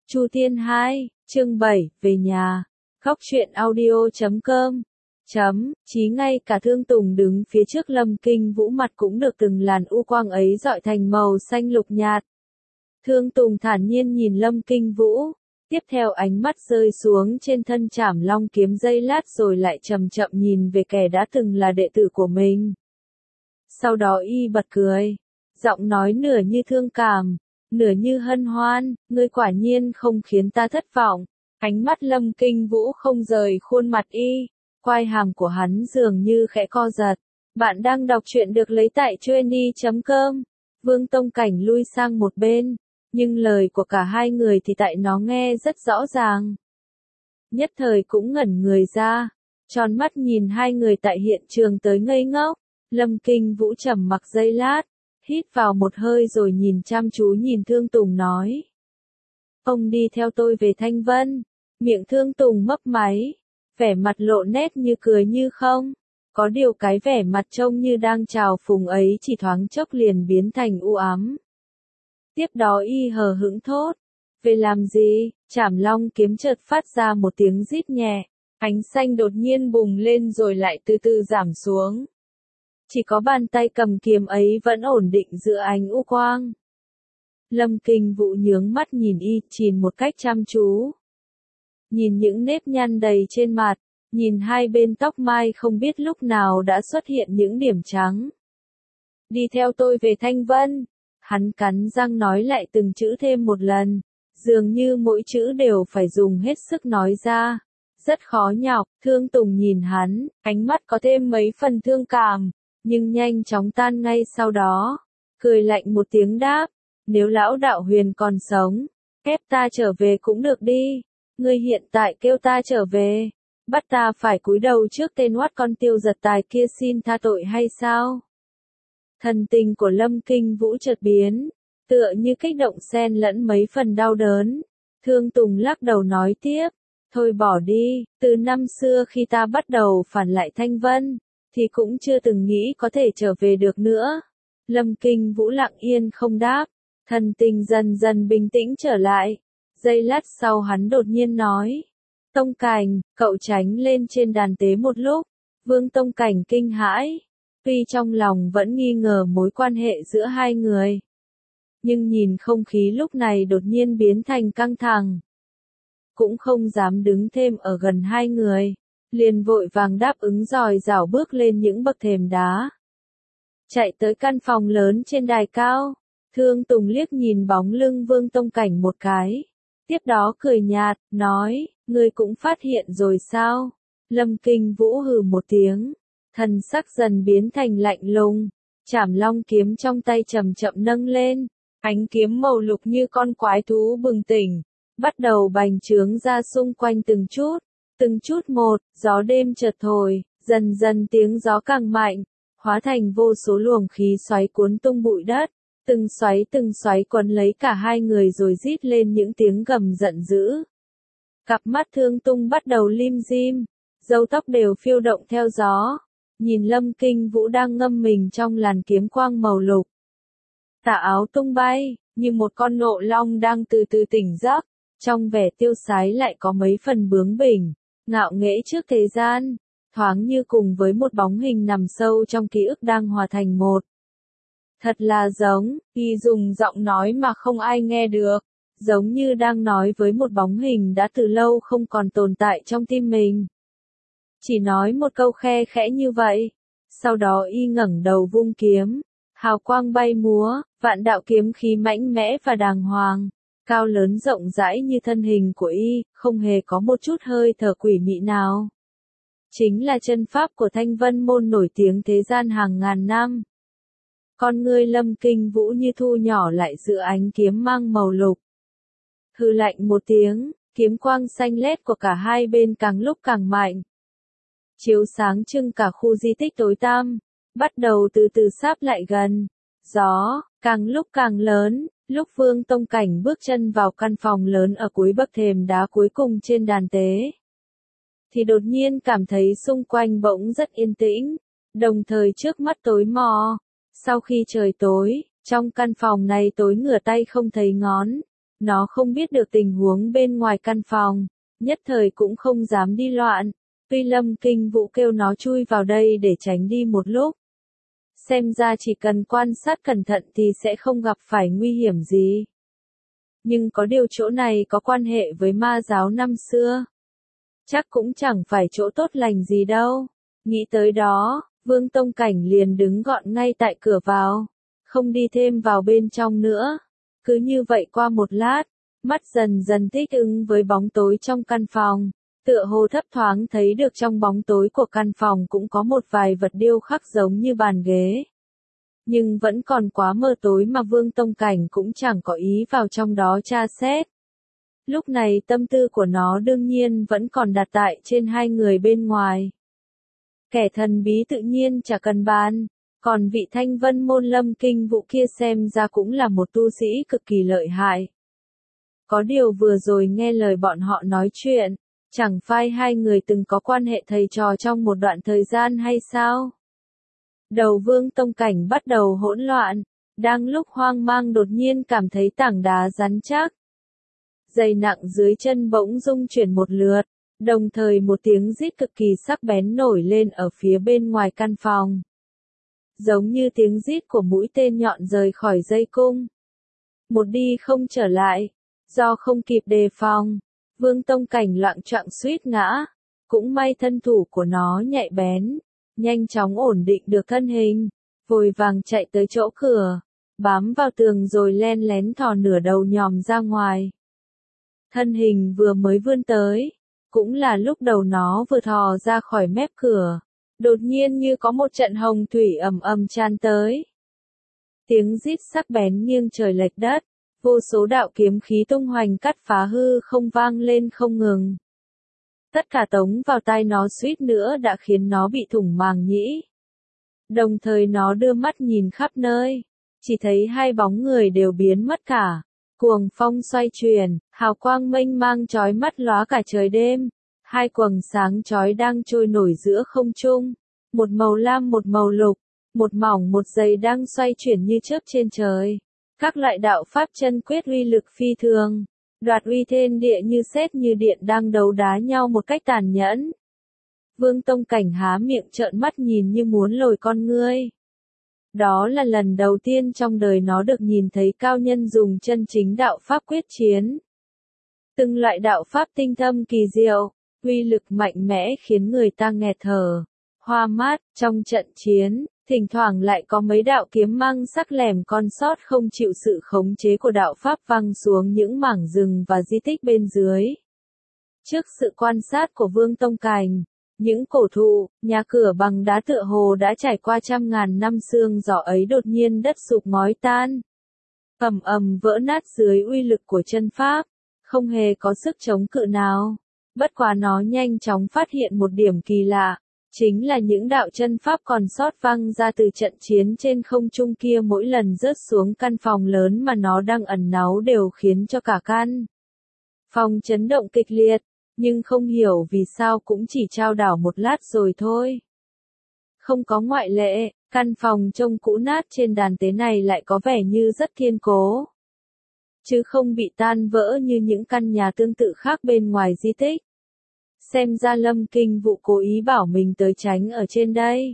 Chu Thiên 2, chương 7, về nhà. Góc truyện audio.com. Chí ngay cả Thương Tùng đứng phía trước Lâm Kinh Vũ mặt cũng được từng làn u quang ấy dọi thành màu xanh lục nhạt. Thương Tùng thản nhiên nhìn Lâm Kinh Vũ, tiếp theo ánh mắt rơi xuống trên thân Trảm Long kiếm giây lát rồi lại chậm chậm nhìn về kẻ đã từng là đệ tử của mình. Sau đó y bật cười, giọng nói nửa như thương cảm, nửa như hân hoan, ngươi quả nhiên không khiến ta thất vọng. Ánh mắt Lâm Kinh Vũ không rời khuôn mặt y, quai hàm của hắn dường như khẽ co giật. Bạn đang đọc truyện được lấy tại trueni.com. Vương Tông Cảnh lui sang một bên, nhưng lời của cả hai người thì tại nó nghe rất rõ ràng. Nhất thời cũng ngẩn người ra, tròn mắt nhìn hai người tại hiện trường tới ngây ngốc. Lâm Kinh Vũ trầm mặc giây lát, hít vào một hơi rồi nhìn chăm chú nhìn Thương Tùng nói. Ông đi theo tôi về Thanh Vân. Miệng Thương Tùng mấp máy, vẻ mặt lộ nét như cười như không. Có điều cái vẻ mặt trông như đang chào phúng ấy chỉ thoáng chốc liền biến thành u ám. Tiếp đó y hờ hững thốt. Về làm gì? Trảm Long kiếm chợt phát ra một tiếng rít nhẹ. Ánh xanh đột nhiên bùng lên rồi lại từ từ giảm xuống. Chỉ có bàn tay cầm kiếm ấy vẫn ổn định giữa ánh u quang. Lâm Kinh Vũ nhướng mắt nhìn y chìn một cách chăm chú. Nhìn những nếp nhăn đầy trên mặt, nhìn hai bên tóc mai không biết lúc nào đã xuất hiện những điểm trắng. Đi theo tôi về Thanh Vân. Hắn cắn răng nói lại từng chữ thêm một lần, dường như mỗi chữ đều phải dùng hết sức nói ra. Rất khó nhọc. Thương Tùng nhìn hắn, ánh mắt có thêm mấy phần thương cảm, nhưng nhanh chóng tan ngay sau đó. Cười lạnh một tiếng đáp, nếu lão đạo huyền còn sống, ép ta trở về cũng được đi. Ngươi hiện tại kêu ta trở về, bắt ta phải cúi đầu trước tên oát con Tiêu Giật Tài kia xin tha tội hay sao? Thần tình của Lâm Kinh Vũ chợt biến, tựa như kích động xen lẫn mấy phần đau đớn. Thương Tùng lắc đầu nói tiếp, thôi bỏ đi, từ năm xưa khi ta bắt đầu phản lại Thanh Vân, thì cũng chưa từng nghĩ có thể trở về được nữa. Lâm Kinh Vũ lặng yên không đáp, thần tình dần dần bình tĩnh trở lại. Giây lát sau hắn đột nhiên nói, Tông Cảnh, cậu tránh lên trên đàn tế một lúc. Vương Tông Cảnh kinh hãi, tuy trong lòng vẫn nghi ngờ mối quan hệ giữa hai người, nhưng nhìn không khí lúc này đột nhiên biến thành căng thẳng, cũng không dám đứng thêm ở gần hai người, liền vội vàng đáp ứng dòi dảo bước lên những bậc thềm đá, chạy tới căn phòng lớn trên đài cao. Thương Tùng liếc nhìn bóng lưng Vương Tông Cảnh một cái, tiếp đó cười nhạt, nói, ngươi cũng phát hiện rồi sao? Lâm Kinh Vũ hừ một tiếng, thần sắc dần biến thành lạnh lùng, Trảm Long kiếm trong tay chậm chậm nâng lên, ánh kiếm màu lục như con quái thú bừng tỉnh, bắt đầu bành trướng ra xung quanh từng chút một. Gió đêm chợt thổi, dần dần tiếng gió càng mạnh, hóa thành vô số luồng khí xoáy cuốn tung bụi đất. Từng xoáy quấn lấy cả hai người rồi rít lên những tiếng gầm giận dữ. Cặp mắt Thương Tùng bắt đầu lim dim, râu tóc đều phiêu động theo gió, nhìn Lâm Kinh Vũ đang ngâm mình trong làn kiếm quang màu lục. Tà áo tung bay, như một con nộ long đang từ từ tỉnh giấc, trong vẻ tiêu sái lại có mấy phần bướng bỉnh, ngạo nghễ trước thế gian, thoáng như cùng với một bóng hình nằm sâu trong ký ức đang hòa thành một. Thật là giống, y dùng giọng nói mà không ai nghe được, giống như đang nói với một bóng hình đã từ lâu không còn tồn tại trong tim mình. Chỉ nói một câu khe khẽ như vậy, sau đó y ngẩng đầu vung kiếm, hào quang bay múa, vạn đạo kiếm khí mạnh mẽ và đàng hoàng, cao lớn rộng rãi như thân hình của y, không hề có một chút hơi thở quỷ mị nào. Chính là chân pháp của Thanh Vân môn nổi tiếng thế gian hàng ngàn năm. Con ngươi Lâm Kinh Vũ như thu nhỏ lại giữa ánh kiếm mang màu lục. Hừ lạnh một tiếng, kiếm quang xanh lét của cả hai bên càng lúc càng mạnh, chiếu sáng trưng cả khu di tích tối tăm, bắt đầu từ từ sáp lại gần. Gió càng lúc càng lớn, lúc Vương Tông Cảnh bước chân vào căn phòng lớn ở cuối bậc thềm đá cuối cùng trên đàn tế, thì đột nhiên cảm thấy xung quanh bỗng rất yên tĩnh, đồng thời trước mắt tối mò. Sau khi trời tối, trong căn phòng này tối ngửa tay không thấy ngón, Nó không biết được tình huống bên ngoài căn phòng, nhất thời cũng không dám đi loạn. Tuy Lâm Kinh Vũ kêu nó chui vào đây để tránh đi một lúc. Xem ra chỉ cần quan sát cẩn thận thì sẽ không gặp phải nguy hiểm gì. Nhưng có điều chỗ này có quan hệ với ma giáo năm xưa. Chắc cũng chẳng phải chỗ tốt lành gì đâu. Nghĩ tới đó, Vương Tông Cảnh liền đứng gọn ngay tại cửa vào, không đi thêm vào bên trong nữa. Cứ như vậy qua một lát, mắt dần dần thích ứng với bóng tối trong căn phòng, tựa hồ thấp thoáng thấy được trong bóng tối của căn phòng cũng có một vài vật điêu khắc giống như bàn ghế. Nhưng vẫn còn quá mờ tối mà Vương Tông Cảnh cũng chẳng có ý vào trong đó tra xét. Lúc này tâm tư của nó đương nhiên vẫn còn đặt tại trên hai người bên ngoài. Kẻ thần bí tự nhiên chả cần bàn, còn vị Thanh Vân môn Lâm Kinh Vũ kia xem ra cũng là một tu sĩ cực kỳ lợi hại. Có điều vừa rồi nghe lời bọn họ nói chuyện, chẳng phải hai người từng có quan hệ thầy trò trong một đoạn thời gian hay sao? Đầu Vương Tông Cảnh bắt đầu hỗn loạn, đang lúc hoang mang đột nhiên cảm thấy tảng đá rắn chắc. Dày nặng dưới chân bỗng rung chuyển một lượt, đồng thời một tiếng rít cực kỳ sắc bén nổi lên ở phía bên ngoài căn phòng. Giống như tiếng rít của mũi tên nhọn rời khỏi dây cung. Một đi không trở lại, do không kịp đề phòng, Vương Tông Cảnh loạng choạng suýt ngã, cũng may thân thủ của nó nhạy bén, nhanh chóng ổn định được thân hình, vội vàng chạy tới chỗ cửa, bám vào tường rồi len lén thò nửa đầu nhòm ra ngoài. Thân hình vừa mới vươn tới, cũng là lúc đầu nó vừa thò ra khỏi mép cửa, đột nhiên như có một trận hồng thủy ầm ầm tràn tới. Tiếng rít sắc bén nghiêng trời lệch đất, vô số đạo kiếm khí tung hoành cắt phá hư không vang lên không ngừng. Tất cả tống vào tai nó suýt nữa đã khiến nó bị thủng màng nhĩ. Đồng thời nó đưa mắt nhìn khắp nơi, chỉ thấy hai bóng người đều biến mất cả. Cuồng phong xoay chuyển, hào quang mênh mang chói mắt lóa cả trời đêm. Hai quầng sáng chói đang trôi nổi giữa không trung. Một màu lam một màu lục, một mỏng một dày đang xoay chuyển như chớp trên trời. Các loại đạo pháp chân quyết uy lực phi thường. Đoạt uy thiên địa như sét như điện đang đấu đá nhau một cách tàn nhẫn. Vương Tông Cảnh há miệng trợn mắt nhìn như muốn lồi con ngươi. Đó là lần đầu tiên trong đời nó được nhìn thấy cao nhân dùng chân chính đạo pháp quyết chiến. Từng loại đạo pháp tinh thâm kỳ diệu, uy lực mạnh mẽ khiến người ta nghẹt thở, hoa mắt. Trong trận chiến, thỉnh thoảng lại có mấy đạo kiếm mang sắc lẻm con sót không chịu sự khống chế của đạo pháp văng xuống những mảng rừng và di tích bên dưới. Trước sự quan sát của Vương Tông Cảnh, những cổ thụ, nhà cửa bằng đá tựa hồ đã trải qua trăm ngàn năm xương gió ấy đột nhiên đất sụp ngói tan. Ầm ầm vỡ nát dưới uy lực của chân pháp, không hề có sức chống cự nào. Bất quá nó nhanh chóng phát hiện một điểm kỳ lạ, chính là những đạo chân pháp còn sót văng ra từ trận chiến trên không trung kia mỗi lần rớt xuống căn phòng lớn mà nó đang ẩn náu đều khiến cho cả căn phòng chấn động kịch liệt. Nhưng không hiểu vì sao cũng chỉ chao đảo một lát rồi thôi. Không có ngoại lệ, căn phòng trông cũ nát trên đàn tế này lại có vẻ như rất kiên cố. Chứ không bị tan vỡ như những căn nhà tương tự khác bên ngoài di tích. Xem ra Lâm Kinh Vũ cố ý bảo mình tới tránh ở trên đây.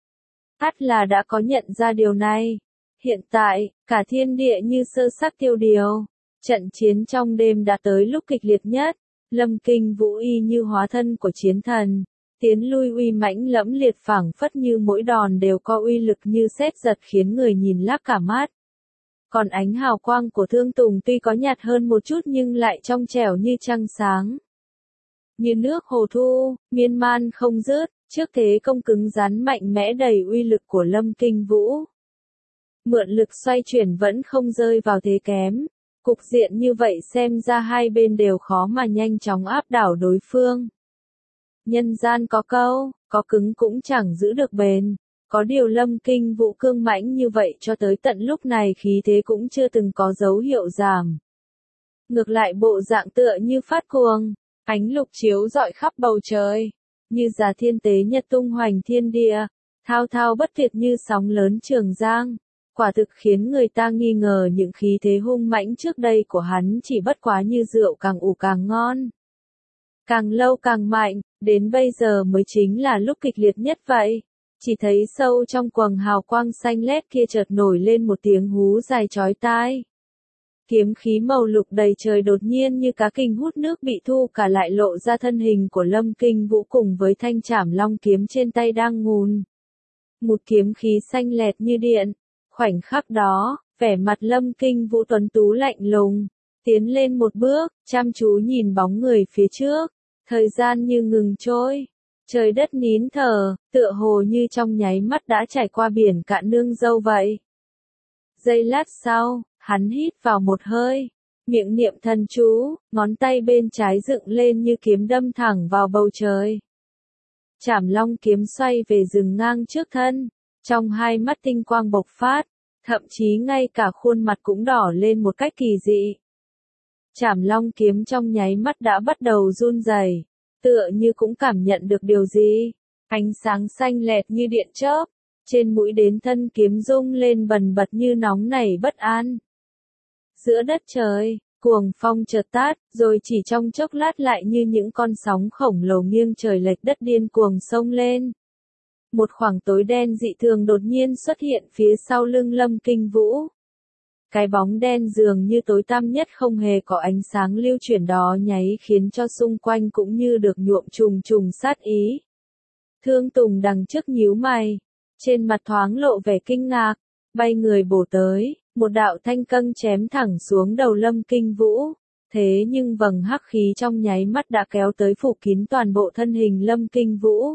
Ắt là đã có nhận ra điều này. Hiện tại, cả thiên địa như sơ xác tiêu điều. Trận chiến trong đêm đã tới lúc kịch liệt nhất. Lâm Kinh Vũ y như hóa thân của chiến thần, tiến lui uy mãnh lẫm liệt phảng phất như mỗi đòn đều có uy lực như sét giật khiến người nhìn lác cả mắt. Còn ánh hào quang của Thương Tùng tuy có nhạt hơn một chút nhưng lại trong trẻo như trăng sáng. Như nước hồ thu, miên man không dứt, trước thế công cứng rắn mạnh mẽ đầy uy lực của Lâm Kinh Vũ. Mượn lực xoay chuyển vẫn không rơi vào thế kém. Cục diện như vậy xem ra hai bên đều khó mà nhanh chóng áp đảo đối phương. Nhân gian có câu, có cứng cũng chẳng giữ được bền. Có điều Lâm Kinh Vũ cương mãnh như vậy cho tới tận lúc này khí thế cũng chưa từng có dấu hiệu giảm. Ngược lại bộ dạng tựa như phát cuồng, ánh lục chiếu rọi khắp bầu trời, như già thiên tế nhật tung hoành thiên địa, thao thao bất tuyệt như sóng lớn Trường Giang. quả thực khiến người ta nghi ngờ những khí thế hung mãnh trước đây của hắn chỉ bất quá như rượu càng ủ càng ngon. Càng lâu càng mạnh, đến bây giờ mới chính là lúc kịch liệt nhất vậy. Chỉ thấy sâu trong quầng hào quang xanh lét kia chợt nổi lên một tiếng hú dài chói tai. Kiếm khí màu lục đầy trời đột nhiên như cá kình hút nước bị thu cả lại lộ ra thân hình của Lâm Kinh Vũ cùng với thanh trảm long kiếm trên tay đang ngùn. Một kiếm khí xanh lẹt như điện. Khoảnh khắc đó, vẻ mặt Lâm Kinh Vũ tuấn tú lạnh lùng, tiến lên một bước, chăm chú nhìn bóng người phía trước. Thời gian như ngừng trôi, trời đất nín thở, tựa hồ như trong nháy mắt đã trải qua biển cạn nương dâu vậy. Giây lát sau, hắn hít vào một hơi, miệng niệm thần chú, ngón tay bên trái dựng lên như kiếm đâm thẳng vào bầu trời. Trảm long kiếm xoay về dừng ngang trước thân, trong hai mắt tinh quang bộc phát, thậm chí ngay cả khuôn mặt cũng đỏ lên một cách kỳ dị. Trảm long kiếm trong nháy mắt đã bắt đầu run rẩy, tựa như cũng cảm nhận được điều gì. Ánh sáng xanh lẹt như điện chớp, trên mũi đến thân kiếm rung lên bần bật như nóng nảy bất an. Giữa đất trời, cuồng phong chợt tát, rồi chỉ trong chốc lát lại như những con sóng khổng lồ nghiêng trời lệch đất điên cuồng xông lên. Một khoảng tối đen dị thường đột nhiên xuất hiện phía sau lưng Lâm Kinh Vũ. Cái bóng đen dường như tối tăm nhất không hề có ánh sáng lưu chuyển đó nháy khiến cho xung quanh cũng như được nhuộm trùng trùng sát ý. Thương Tùng đằng trước nhíu mày, trên mặt thoáng lộ vẻ kinh ngạc, bay người bổ tới, một đạo thanh câng chém thẳng xuống đầu Lâm Kinh Vũ. Thế nhưng vầng hắc khí trong nháy mắt đã kéo tới phủ kín toàn bộ thân hình Lâm Kinh Vũ.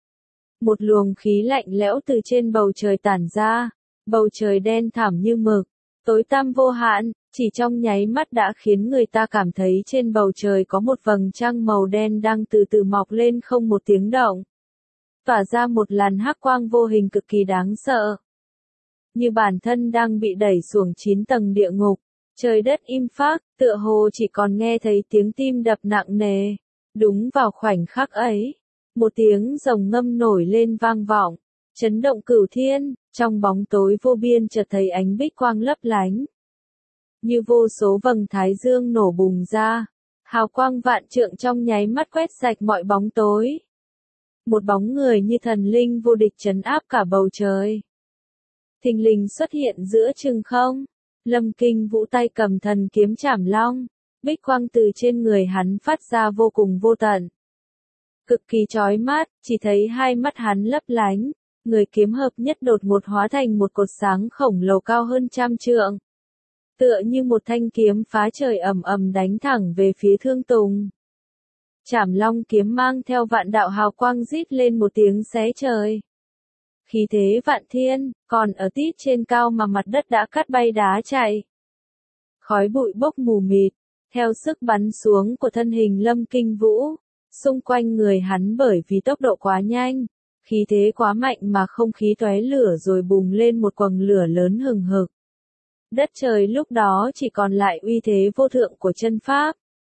Một luồng khí lạnh lẽo từ trên bầu trời tản ra, bầu trời đen thẳm như mực, tối tăm vô hạn, chỉ trong nháy mắt đã khiến người ta cảm thấy trên bầu trời có một vầng trăng màu đen đang từ từ mọc lên không một tiếng động. Tỏa ra một làn hắc quang vô hình cực kỳ đáng sợ. Như bản thân đang bị đẩy xuống 9 tầng địa ngục, trời đất im phác, tựa hồ chỉ còn nghe thấy tiếng tim đập nặng nề. Đúng vào khoảnh khắc ấy, một tiếng rồng ngâm nổi lên vang vọng, chấn động cửu thiên, trong bóng tối vô biên chợt thấy ánh bích quang lấp lánh. Như vô số vầng thái dương nổ bùng ra, hào quang vạn trượng trong nháy mắt quét sạch mọi bóng tối. Một bóng người như thần linh vô địch trấn áp cả bầu trời. Thình lình xuất hiện giữa chừng không, Lâm Kinh Vũ tay cầm thần kiếm trảm long, bích quang từ trên người hắn phát ra vô cùng vô tận. Cực kỳ chói mắt, chỉ thấy hai mắt hắn lấp lánh, người kiếm hợp nhất đột ngột hóa thành một cột sáng khổng lồ cao hơn 100 trượng. Tựa như một thanh kiếm phá trời ầm ầm đánh thẳng về phía Thương Tùng. Trảm long kiếm mang theo vạn đạo hào quang rít lên một tiếng xé trời. Khí thế vạn thiên, còn ở tít trên cao mà mặt đất đã cắt bay đá chạy. Khói bụi bốc mù mịt, theo sức bắn xuống của thân hình Lâm Kinh Vũ, xung quanh người hắn bởi vì tốc độ quá nhanh, khí thế quá mạnh mà không khí tóe lửa rồi bùng lên một quầng lửa lớn hừng hực. Đất trời lúc đó chỉ còn lại uy thế vô thượng của chân pháp.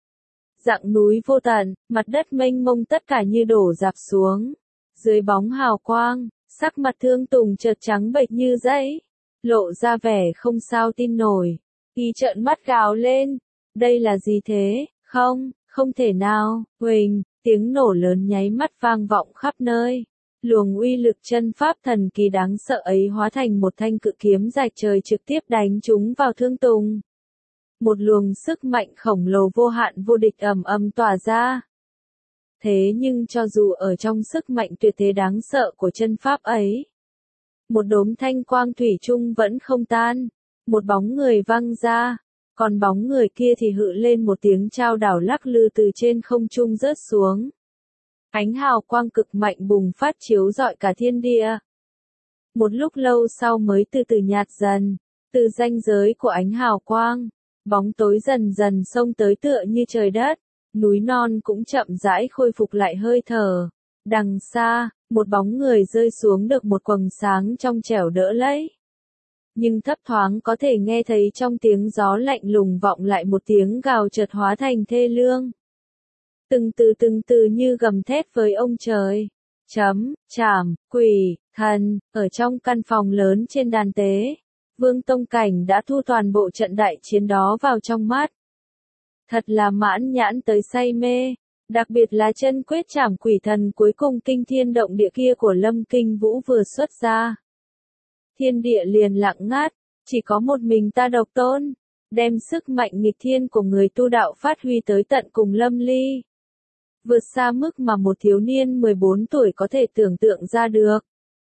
Dặng núi vô tận, mặt đất mênh mông tất cả như đổ rạp xuống. Dưới bóng hào quang, sắc mặt Thương Tùng chợt trắng bệch như giấy, lộ ra vẻ không sao tin nổi. Y trợn mắt gào lên, đây là gì thế? Không thể nào, huỳnh, tiếng nổ lớn nháy mắt vang vọng khắp nơi. Luồng uy lực chân pháp thần kỳ đáng sợ ấy hóa thành một thanh cự kiếm rạch trời trực tiếp đánh trúng vào Thương Tùng. Một luồng sức mạnh khổng lồ vô hạn vô địch ầm ầm tỏa ra. Thế nhưng cho dù ở trong sức mạnh tuyệt thế đáng sợ của chân pháp ấy, một đốm thanh quang thủy chung vẫn không tan, một bóng người văng ra, còn bóng người kia thì hự lên một tiếng chao đảo lắc lư từ trên không trung rớt xuống. Ánh hào quang cực mạnh bùng phát chiếu rọi cả thiên địa. Một lúc lâu sau mới từ từ nhạt dần, từ ranh giới của ánh hào quang, bóng tối dần dần xông tới tựa như trời đất, núi non cũng chậm rãi khôi phục lại hơi thở. Đằng xa, một bóng người rơi xuống được một quầng sáng trong trẻo đỡ lấy. Nhưng thấp thoáng có thể nghe thấy trong tiếng gió lạnh lùng vọng lại một tiếng gào chợt hóa thành thê lương. Từng từ như gầm thét với ông trời. Chảm, quỷ, thần, ở trong căn phòng lớn trên đàn tế. Vương Tông Cảnh đã thu toàn bộ trận đại chiến đó vào trong mắt. Thật là mãn nhãn tới say mê, đặc biệt là chân quyết trảm quỷ thần cuối cùng kinh thiên động địa kia của Lâm Kinh Vũ vừa xuất ra. Thiên địa liền lặng ngắt, chỉ có một mình ta độc tôn, đem sức mạnh nghịch thiên của người tu đạo phát huy tới tận cùng lâm ly. Vượt xa mức mà một thiếu niên 14 tuổi có thể tưởng tượng ra được.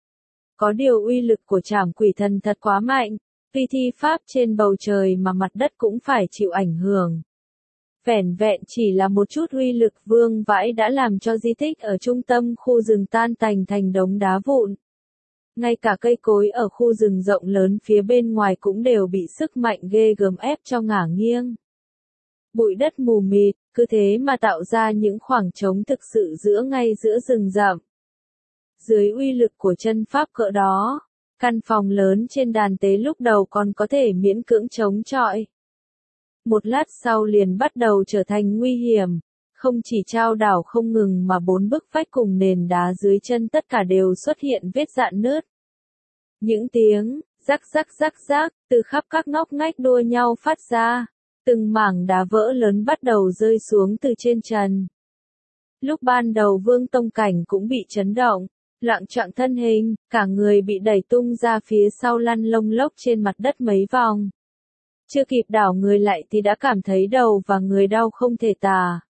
Có điều uy lực của trảm quỷ thần thật quá mạnh, vì thi pháp trên bầu trời mà mặt đất cũng phải chịu ảnh hưởng. Vẻn vẹn chỉ là một chút uy lực vương vãi đã làm cho di tích ở trung tâm khu rừng tan tành thành đống đá vụn. Ngay cả cây cối ở khu rừng rộng lớn phía bên ngoài cũng đều bị sức mạnh ghê gớm ép cho ngả nghiêng. Bụi đất mù mịt, cứ thế mà tạo ra những khoảng trống thực sự ngay giữa rừng rậm. Dưới uy lực của chân pháp cỡ đó, căn phòng lớn trên đàn tế lúc đầu còn có thể miễn cưỡng chống chọi. Một lát sau liền bắt đầu trở thành nguy hiểm, không chỉ chao đảo không ngừng mà 4 bức vách cùng nền đá dưới chân tất cả đều xuất hiện vết rạn nứt. Những tiếng rắc rắc rắc rắc từ khắp các ngóc ngách đua nhau phát ra, từng mảng đá vỡ lớn bắt đầu rơi xuống từ trên trần. Lúc ban đầu Vương Tông Cảnh cũng bị chấn động, loạng choạng thân hình, cả người bị đẩy tung ra phía sau lăn lông lốc trên mặt đất mấy vòng. Chưa kịp đảo người lại thì đã cảm thấy đầu và người đau không thể tả.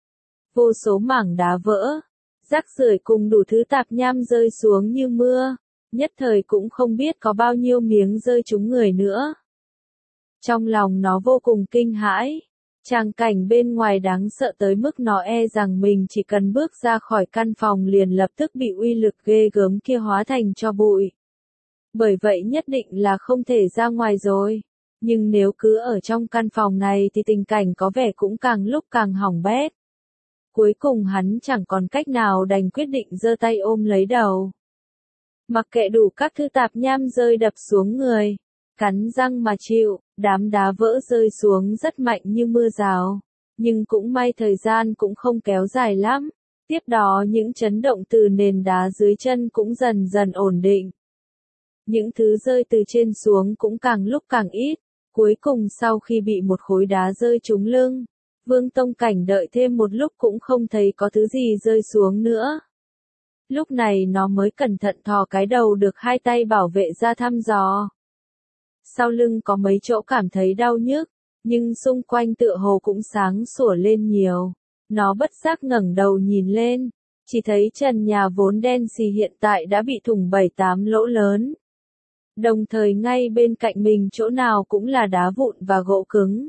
Vô số mảng đá vỡ, rác rưởi cùng đủ thứ tạp nham rơi xuống như mưa, nhất thời cũng không biết có bao nhiêu miếng rơi trúng người nữa. Trong lòng nó vô cùng kinh hãi, tràng cảnh bên ngoài đáng sợ tới mức nó e rằng mình chỉ cần bước ra khỏi căn phòng liền lập tức bị uy lực ghê gớm kia hóa thành tro bụi. Bởi vậy nhất định là không thể ra ngoài rồi. Nhưng nếu cứ ở trong căn phòng này thì tình cảnh có vẻ cũng càng lúc càng hỏng bét. Cuối cùng hắn chẳng còn cách nào đành quyết định giơ tay ôm lấy đầu. Mặc kệ đủ các thứ tạp nham rơi đập xuống người, cắn răng mà chịu, đám đá vỡ rơi xuống rất mạnh như mưa rào. Nhưng cũng may thời gian cũng không kéo dài lắm. Tiếp đó những chấn động từ nền đá dưới chân cũng dần dần ổn định. Những thứ rơi từ trên xuống cũng càng lúc càng ít. Cuối cùng sau khi bị một khối đá rơi trúng lưng, Vương Tông Cảnh đợi thêm một lúc cũng không thấy có thứ gì rơi xuống nữa. Lúc này nó mới cẩn thận thò cái đầu được hai tay bảo vệ ra thăm dò. Sau lưng có mấy chỗ cảm thấy đau nhức, nhưng xung quanh tựa hồ cũng sáng sủa lên nhiều. Nó bất giác ngẩng đầu nhìn lên, chỉ thấy trần nhà vốn đen xì hiện tại đã bị thủng 7-8 lỗ lớn. Đồng thời ngay bên cạnh mình chỗ nào cũng là đá vụn và gỗ cứng.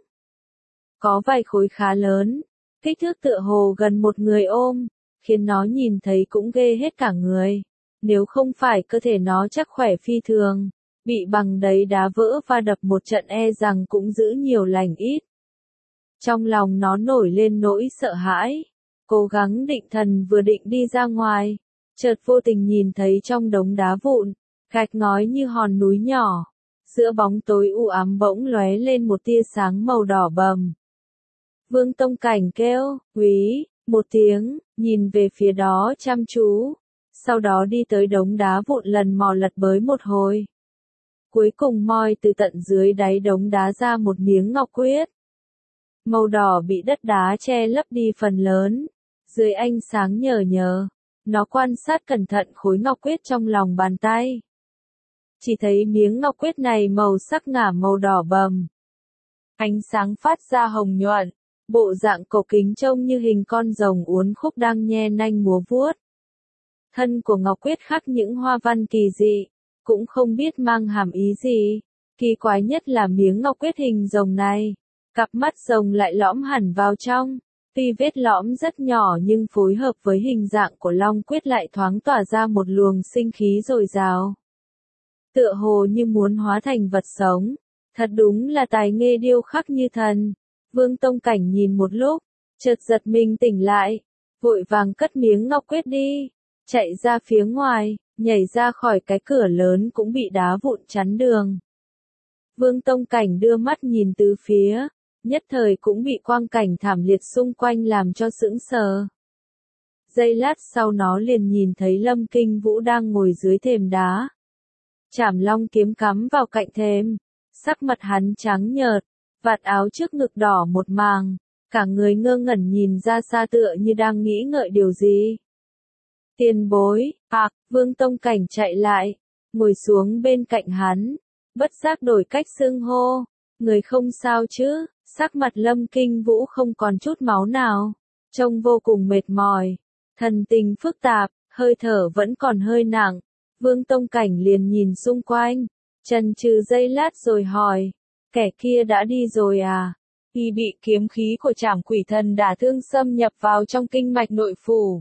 Có vài khối khá lớn, kích thước tựa hồ gần một người ôm, khiến nó nhìn thấy cũng ghê hết cả người. Nếu không phải cơ thể nó chắc khỏe phi thường, bị bằng đấy đá vỡ và đập một trận e rằng cũng giữ nhiều lành ít. Trong lòng nó nổi lên nỗi sợ hãi, cố gắng định thần vừa định đi ra ngoài, chợt vô tình nhìn thấy trong đống đá vụn, gạch ngói như hòn núi nhỏ, giữa bóng tối u ám bỗng lóe lên một tia sáng màu đỏ bầm. Vương Tông Cảnh kêu, "Úy", một tiếng, nhìn về phía đó chăm chú, sau đó đi tới đống đá vụn lần mò lật bới một hồi. Cuối cùng moi từ tận dưới đáy đống đá ra một miếng ngọc quyết. Màu đỏ bị đất đá che lấp đi phần lớn, dưới ánh sáng nhờ nhờ, nó quan sát cẩn thận khối ngọc quyết trong lòng bàn tay. Chỉ thấy miếng ngọc quyết này màu sắc ngả màu đỏ bầm. Ánh sáng phát ra hồng nhuận, bộ dạng cổ kính trông như hình con rồng uốn khúc đang nhe nanh múa vuốt. Thân của ngọc quyết khắc những hoa văn kỳ dị, cũng không biết mang hàm ý gì. Kỳ quái nhất là miếng ngọc quyết hình rồng này, cặp mắt rồng lại lõm hẳn vào trong. Tuy vết lõm rất nhỏ nhưng phối hợp với hình dạng của long quyết lại thoáng tỏa ra một luồng sinh khí dồi dào. Tựa hồ như muốn hóa thành vật sống. Thật đúng là tài nghề điêu khắc như thần. Vương Tông Cảnh nhìn một lúc, chợt giật mình tỉnh lại, vội vàng cất miếng ngọc quyết đi, chạy ra phía ngoài, nhảy ra khỏi cái cửa lớn cũng bị đá vụn chắn đường. Vương Tông Cảnh đưa mắt nhìn tứ phía, nhất thời cũng bị quang cảnh thảm liệt xung quanh làm cho sững sờ. Giây lát sau nó liền nhìn thấy Lâm Kinh Vũ đang ngồi dưới thềm đá. Trảm long kiếm cắm vào cạnh thềm, Sắc mặt hắn trắng nhợt, vạt áo trước ngực đỏ một màng, cả người ngơ ngẩn nhìn ra xa tựa như đang nghĩ ngợi điều gì. Tiền bối, Vương Tông Cảnh chạy lại, ngồi xuống bên cạnh hắn, bất giác đổi cách xưng hô, người không sao chứ, sắc mặt Lâm Kinh Vũ không còn chút máu nào, trông vô cùng mệt mỏi, thần tình phức tạp, hơi thở vẫn còn hơi nặng, Vương Tông Cảnh liền nhìn xung quanh, chần chừ giây lát rồi hỏi, kẻ kia đã đi rồi à? Y bị kiếm khí của Trảm Quỷ Thần đả thương xâm nhập vào trong kinh mạch nội phủ.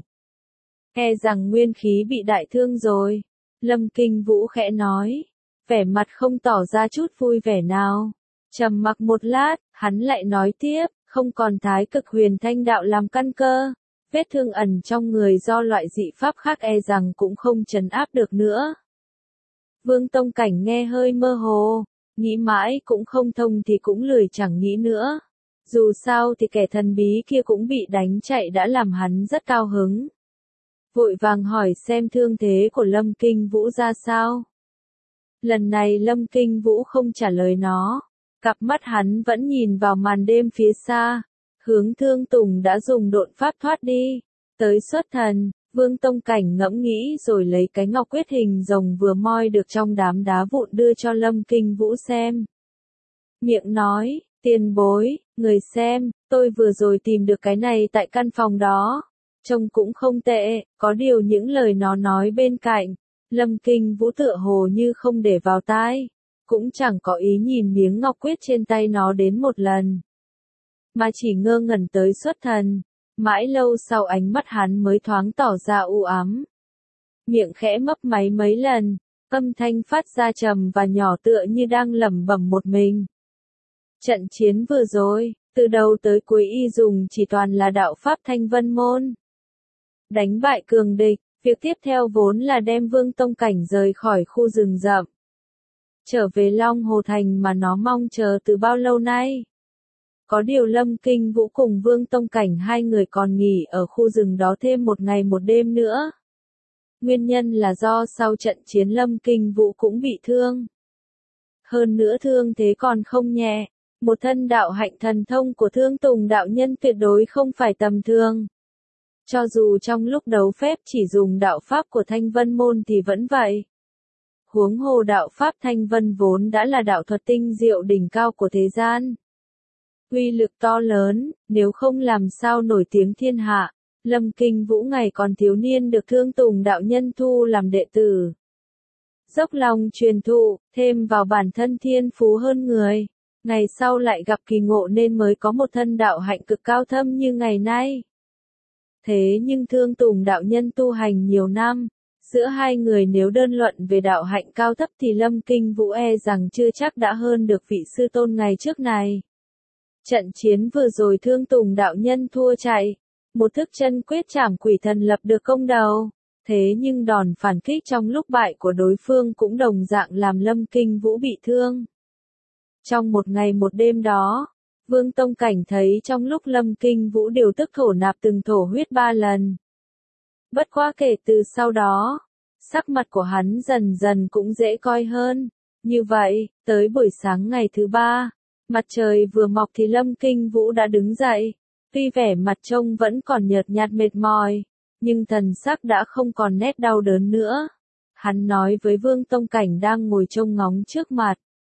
E rằng nguyên khí bị đại thương rồi. Lâm Kinh Vũ khẽ nói, vẻ mặt không tỏ ra chút vui vẻ nào. Trầm mặc một lát, hắn lại nói tiếp, không còn thái cực huyền thanh đạo làm căn cơ. Vết thương ẩn trong người do loại dị pháp khác e rằng cũng không trấn áp được nữa. Vương Tông Cảnh nghe hơi mơ hồ, nghĩ mãi cũng không thông thì cũng lười chẳng nghĩ nữa. Dù sao thì kẻ thần bí kia cũng bị đánh chạy đã làm hắn rất cao hứng. Vội vàng hỏi xem thương thế của Lâm Kinh Vũ ra sao. Lần này Lâm Kinh Vũ không trả lời nó, cặp mắt hắn vẫn nhìn vào màn đêm phía xa, hướng Thương Tùng đã dùng độn pháp thoát đi, tới xuất thần. Vương Tông Cảnh ngẫm nghĩ rồi lấy cái ngọc quyết hình rồng vừa moi được trong đám đá vụn đưa cho Lâm Kinh Vũ xem. Miệng nói, tiền bối, người xem, tôi vừa rồi tìm được cái này tại căn phòng đó. Trông cũng không tệ, có điều những lời nó nói bên cạnh, Lâm Kinh Vũ tựa hồ như không để vào tai, cũng chẳng có ý nhìn miếng ngọc quyết trên tay nó đến một lần, mà chỉ ngơ ngẩn tới xuất thần. Mãi lâu sau ánh mắt hắn mới thoáng tỏ ra u ám. Miệng khẽ mấp máy mấy lần, âm thanh phát ra trầm và nhỏ tựa như đang lẩm bẩm một mình. Trận chiến vừa rồi, từ đầu tới cuối y dùng chỉ toàn là đạo pháp Thanh Vân môn. Đánh bại cường địch, việc tiếp theo vốn là đem Vương Tông Cảnh rời khỏi khu rừng rậm. Trở về Long Hồ Thành mà nó mong chờ từ bao lâu nay. Có điều Lâm Kinh Vũ cùng Vương Tông Cảnh hai người còn nghỉ ở khu rừng đó thêm một ngày một đêm nữa. Nguyên nhân là do sau trận chiến Lâm Kinh Vũ cũng bị thương. Hơn nữa thương thế còn không nhẹ, một thân đạo hạnh thần thông của Thương Tùng đạo nhân tuyệt đối không phải tầm thường. Cho dù trong lúc đấu phép chỉ dùng đạo pháp của Thanh Vân môn thì vẫn vậy. Huống hồ đạo pháp Thanh Vân vốn đã là đạo thuật tinh diệu đỉnh cao của thế gian. Uy lực to lớn, nếu không làm sao nổi tiếng thiên hạ. Lâm Kinh Vũ ngày còn thiếu niên được Thương Tùng đạo nhân thu làm đệ tử. Dốc lòng truyền thụ, thêm vào bản thân thiên phú hơn người. Ngày sau lại gặp kỳ ngộ nên mới có một thân đạo hạnh cực cao thâm như ngày nay. Thế nhưng Thương Tùng đạo nhân tu hành nhiều năm, giữa hai người nếu đơn luận về đạo hạnh cao thấp thì Lâm Kinh Vũ e rằng chưa chắc đã hơn được vị sư tôn ngày trước này. Trận chiến vừa rồi Thương Tùng đạo nhân thua chạy, một thức chân quyết Trảm Quỷ Thần lập được công đầu, thế nhưng đòn phản kích trong lúc bại của đối phương cũng đồng dạng làm Lâm Kinh Vũ bị thương. Trong một ngày một đêm đó, Vương Tông Cảnh thấy trong lúc Lâm Kinh Vũ điều tức thổ nạp từng thổ huyết 3 lần. Bất quá kể từ sau đó, sắc mặt của hắn dần dần cũng dễ coi hơn. Như vậy, tới buổi sáng ngày thứ 3, mặt trời vừa mọc thì Lâm Kinh Vũ đã đứng dậy. Tuy vẻ mặt trông vẫn còn nhợt nhạt mệt mỏi, nhưng thần sắc đã không còn nét đau đớn nữa. Hắn nói với Vương Tông Cảnh đang ngồi trông ngóng trước mặt.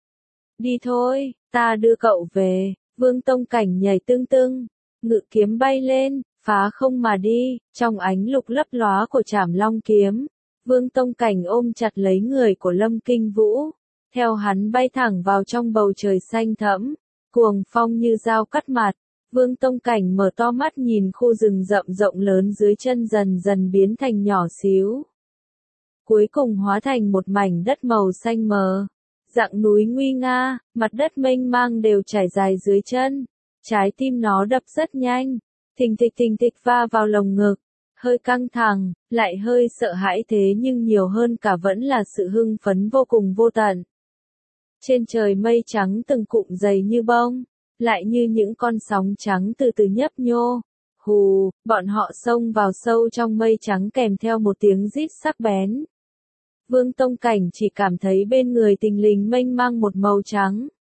Đi thôi, ta đưa cậu về. Vương Tông Cảnh nhảy tưng tưng, ngự kiếm bay lên, phá không mà đi, trong ánh lục lấp lóa của Trảm Long kiếm. Vương Tông Cảnh ôm chặt lấy người của Lâm Kinh Vũ, theo hắn bay thẳng vào trong bầu trời xanh thẫm, cuồng phong như dao cắt mặt. Vương Tông Cảnh mở to mắt nhìn khu rừng rậm rộng lớn dưới chân dần dần biến thành nhỏ xíu. Cuối cùng hóa thành một mảnh đất màu xanh mờ. Dạng núi nguy nga, mặt đất mênh mang đều trải dài dưới chân. Trái tim nó đập rất nhanh, thình thịch va vào lồng ngực. Hơi căng thẳng, lại hơi sợ hãi thế nhưng nhiều hơn cả vẫn là sự hưng phấn vô cùng vô tận. Trên trời mây trắng từng cụm dày như bông, lại như những con sóng trắng từ từ nhấp nhô. Hù, bọn họ xông vào sâu trong mây trắng kèm theo một tiếng rít sắc bén. Vương Tông Cảnh chỉ cảm thấy bên người tình lình mênh mang một màu trắng,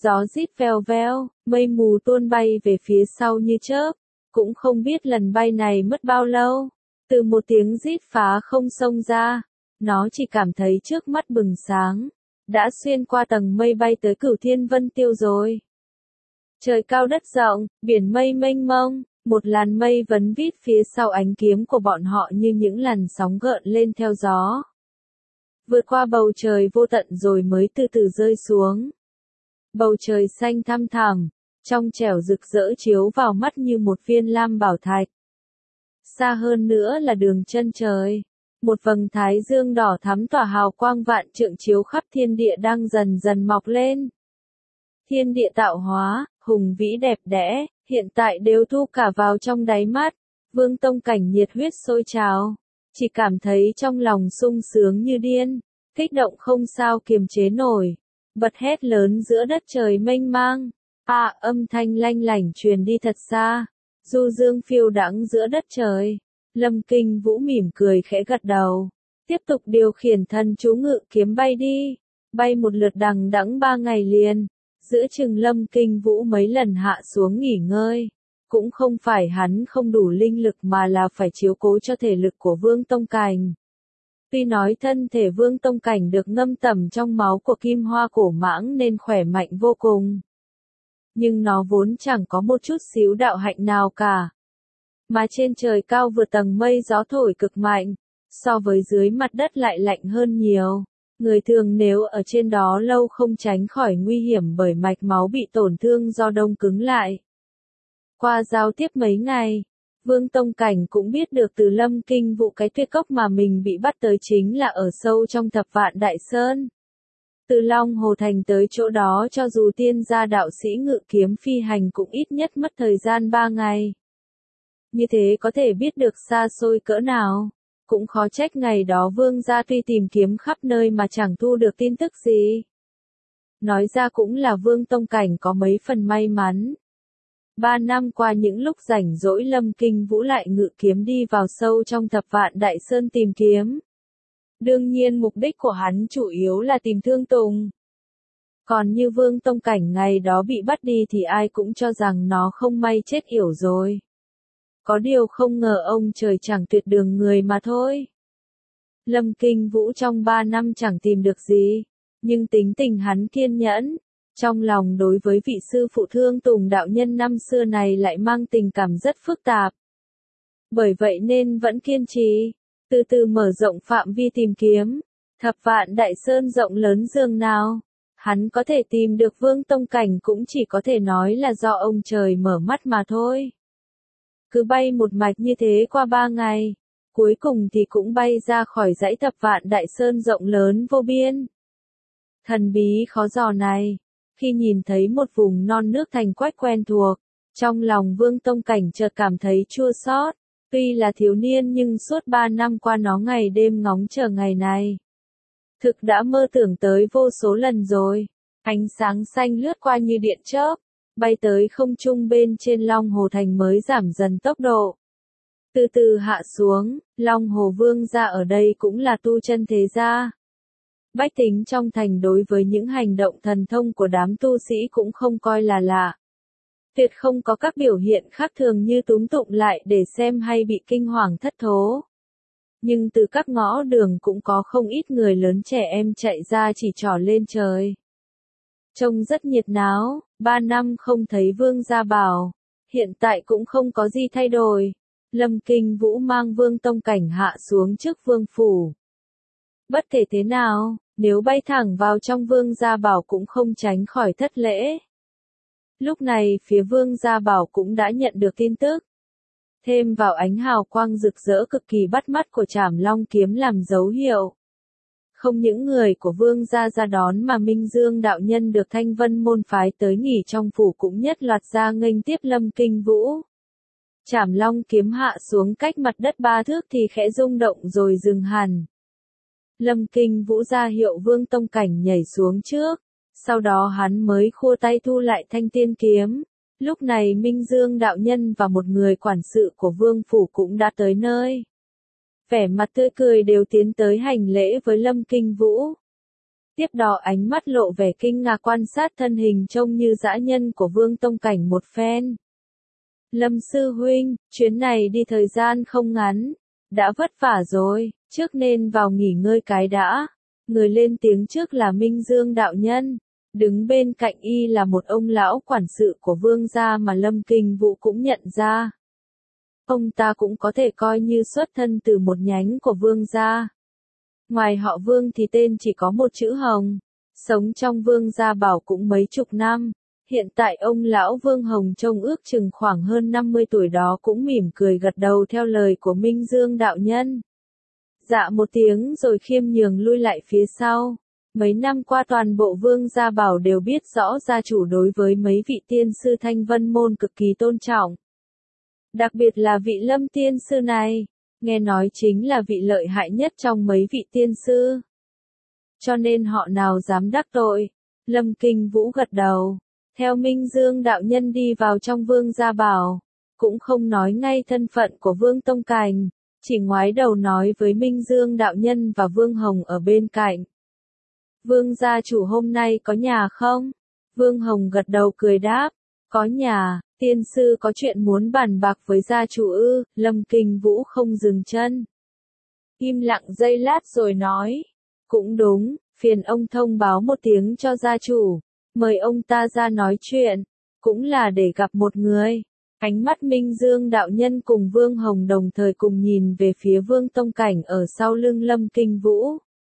Gió rít veo veo, mây mù tuôn bay về phía sau như chớp, cũng không biết lần bay này mất bao lâu. Từ một tiếng rít phá không xông ra, nó chỉ cảm thấy trước mắt bừng sáng, đã xuyên qua tầng mây bay tới Cửu Thiên Vân Tiêu rồi. Trời cao đất rộng, biển mây mênh mông, một làn mây vấn vít phía sau ánh kiếm của bọn họ như những làn sóng gợn lên theo gió. Vượt qua bầu trời vô tận rồi mới từ từ rơi xuống. Bầu trời xanh thăm thẳm, trong trẻo rực rỡ chiếu vào mắt như một viên lam bảo thạch. Xa hơn nữa là đường chân trời. Một vầng thái dương đỏ thắm tỏa hào quang vạn trượng chiếu khắp thiên địa đang dần dần mọc lên. Thiên địa tạo hóa, hùng vĩ đẹp đẽ, hiện tại đều thu cả vào trong đáy mắt. Vương Tông Cảnh nhiệt huyết sôi trào, chỉ cảm thấy trong lòng sung sướng như điên, kích động không sao kiềm chế nổi, bật hét lớn giữa đất trời mênh mang. Âm thanh lanh lảnh truyền đi thật xa, du dương phiêu đãng giữa đất trời. Lâm Kinh Vũ mỉm cười khẽ gật đầu, tiếp tục điều khiển thần chú ngự kiếm bay đi, bay một lượt đằng đẵng 3 ngày liền. Giữa chừng Lâm Kinh Vũ mấy lần hạ xuống nghỉ ngơi, cũng không phải hắn không đủ linh lực mà là phải chiếu cố cho thể lực của Vương Tông Cảnh. Tuy nói thân thể Vương Tông Cảnh được ngâm tẩm trong máu của Kim Hoa Cổ Mãng nên khỏe mạnh vô cùng, nhưng nó vốn chẳng có một chút xíu đạo hạnh nào cả. Mà trên trời cao vượt tầng mây gió thổi cực mạnh, so với dưới mặt đất lại lạnh hơn nhiều. Người thường nếu ở trên đó lâu không tránh khỏi nguy hiểm bởi mạch máu bị tổn thương do đông cứng lại. Qua giao tiếp mấy ngày, Vương Tông Cảnh cũng biết được từ Lâm Kinh Vũ cái tuyệt cốc mà mình bị bắt tới chính là ở sâu trong Thập Vạn Đại Sơn. Từ Long Hồ Thành tới chỗ đó cho dù tiên gia đạo sĩ ngự kiếm phi hành cũng ít nhất mất thời gian 3 ngày. Như thế có thể biết được xa xôi cỡ nào. Cũng khó trách ngày đó Vương gia tuy tìm kiếm khắp nơi mà chẳng thu được tin tức gì. Nói ra cũng là Vương Tông Cảnh có mấy phần may mắn. 3 năm qua những lúc rảnh rỗi Lâm Kinh Vũ lại ngự kiếm đi vào sâu trong Thập Vạn Đại Sơn tìm kiếm. Đương nhiên mục đích của hắn chủ yếu là tìm Thương Tùng. Còn như Vương Tông Cảnh ngày đó bị bắt đi thì ai cũng cho rằng nó không may chết yểu rồi. Có điều không ngờ ông trời chẳng tuyệt đường người mà thôi. Lâm Kinh Vũ trong 3 năm chẳng tìm được gì, nhưng tính tình hắn kiên nhẫn, trong lòng đối với vị sư phụ Thương Tùng đạo nhân năm xưa này lại mang tình cảm rất phức tạp. Bởi vậy nên vẫn kiên trì, từ từ mở rộng phạm vi tìm kiếm. Thập Vạn Đại Sơn rộng lớn dường nào, hắn có thể tìm được Vương Tông Cảnh cũng chỉ có thể nói là do ông trời mở mắt mà thôi. Cứ bay một mạch như thế qua 3 ngày, cuối cùng thì cũng bay ra khỏi dãy Thập Vạn Đại Sơn rộng lớn vô biên. Thần bí khó dò này, khi nhìn thấy một vùng non nước thành quách quen thuộc, trong lòng Vương Tông Cảnh chợt cảm thấy chua xót. Tuy là thiếu niên nhưng suốt 3 năm qua nó ngày đêm ngóng chờ ngày này. Thực đã mơ tưởng tới vô số lần rồi. Ánh sáng xanh lướt qua như điện chớp, bay tới không trung bên trên Long Hồ Thành mới giảm dần tốc độ. Từ từ hạ xuống, Long Hồ Vương gia ở đây cũng là tu chân thế gia. Bách tính trong thành đối với những hành động thần thông của đám tu sĩ cũng không coi là lạ. Tuyệt không có các biểu hiện khác thường như túm tụng lại để xem hay bị kinh hoàng thất thố. Nhưng từ các ngõ đường cũng có không ít người lớn trẻ em chạy ra chỉ trỏ lên trời. Trông rất nhiệt náo, 3 năm không thấy Vương gia bảo, hiện tại cũng không có gì thay đổi. Lâm Kinh Vũ mang Vương Tông Cảnh hạ xuống trước vương phủ. Bất kể thế nào, nếu bay thẳng vào trong Vương gia bảo cũng không tránh khỏi thất lễ. Lúc này phía Vương gia bảo cũng đã nhận được tin tức. Thêm vào ánh hào quang rực rỡ cực kỳ bắt mắt của Trảm Long kiếm làm dấu hiệu. Không những người của Vương gia ra đón mà Minh Dương đạo nhân được Thanh Vân môn phái tới nghỉ trong phủ cũng nhất loạt ra nghênh tiếp Lâm Kinh Vũ. Trảm Long kiếm hạ xuống cách mặt đất 3 thước thì khẽ rung động rồi dừng hẳn. Lâm Kinh Vũ ra hiệu Vương Tông Cảnh nhảy xuống trước, sau đó hắn mới khua tay thu lại thanh tiên kiếm. Lúc này Minh Dương đạo nhân và một người quản sự của vương phủ cũng đã tới nơi. Vẻ mặt tươi cười đều tiến tới hành lễ với Lâm Kinh Vũ. Tiếp đó ánh mắt lộ vẻ kinh ngạc quan sát thân hình trông như dã nhân của Vương Tông Cảnh một phen. Lâm sư huynh, chuyến này đi thời gian không ngắn, đã vất vả rồi, trước nên vào nghỉ ngơi cái đã. Người lên tiếng trước là Minh Dương đạo nhân, đứng bên cạnh y là một ông lão quản sự của Vương gia mà Lâm Kinh Vũ cũng nhận ra. Ông ta cũng có thể coi như xuất thân từ một nhánh của Vương gia. Ngoài họ Vương thì tên chỉ có một chữ Hồng, sống trong Vương gia bảo cũng mấy chục năm. Hiện tại ông lão Vương Hồng trông ước chừng khoảng hơn 50 tuổi đó cũng mỉm cười gật đầu theo lời của Minh Dương đạo nhân. Dạ một tiếng rồi khiêm nhường lui lại phía sau. Mấy năm qua toàn bộ Vương gia bảo đều biết rõ gia chủ đối với mấy vị tiên sư Thanh Vân Môn cực kỳ tôn trọng. Đặc biệt là vị Lâm tiên sư này, nghe nói chính là vị lợi hại nhất trong mấy vị tiên sư. Cho nên họ nào dám đắc tội. Lâm Kinh Vũ gật đầu, theo Minh Dương đạo nhân đi vào trong Vương gia bảo, cũng không nói ngay thân phận của Vương Tông Cảnh, chỉ ngoái đầu nói với Minh Dương đạo nhân và Vương Hồng ở bên cạnh. Vương gia chủ hôm nay có nhà không? Vương Hồng gật đầu cười đáp, có nhà, tiên sư có chuyện muốn bàn bạc với gia chủ ư? Lâm Kinh Vũ không dừng chân. Im lặng giây lát rồi nói, cũng đúng, phiền ông thông báo một tiếng cho gia chủ, mời ông ta ra nói chuyện, cũng là để gặp một người. Ánh mắt Minh Dương đạo nhân cùng Vương Hồng đồng thời cùng nhìn về phía Vương Tông Cảnh ở sau lưng Lâm Kinh Vũ.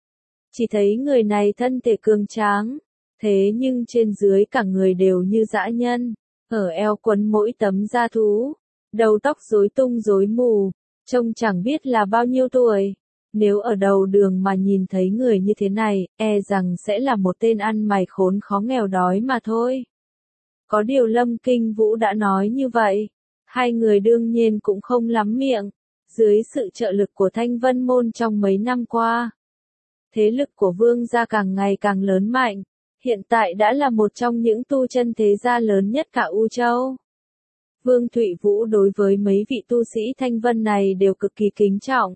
Chỉ thấy người này thân thể cường tráng, thế nhưng trên dưới cả người đều như dã nhân, ở eo quấn mỗi tấm da thú, đầu tóc rối tung rối mù, trông chẳng biết là bao nhiêu tuổi. Nếu ở đầu đường mà nhìn thấy người như thế này, e rằng sẽ là một tên ăn mày khốn khó nghèo đói mà thôi. Có điều Lâm Kinh Vũ đã nói như vậy, hai người đương nhiên cũng không lắm miệng, dưới sự trợ lực của Thanh Vân Môn trong mấy năm qua. Thế lực của Vương gia càng ngày càng lớn mạnh, hiện tại đã là một trong những tu chân thế gia lớn nhất cả U Châu. Vương Thụy Vũ đối với mấy vị tu sĩ Thanh Vân này đều cực kỳ kính trọng.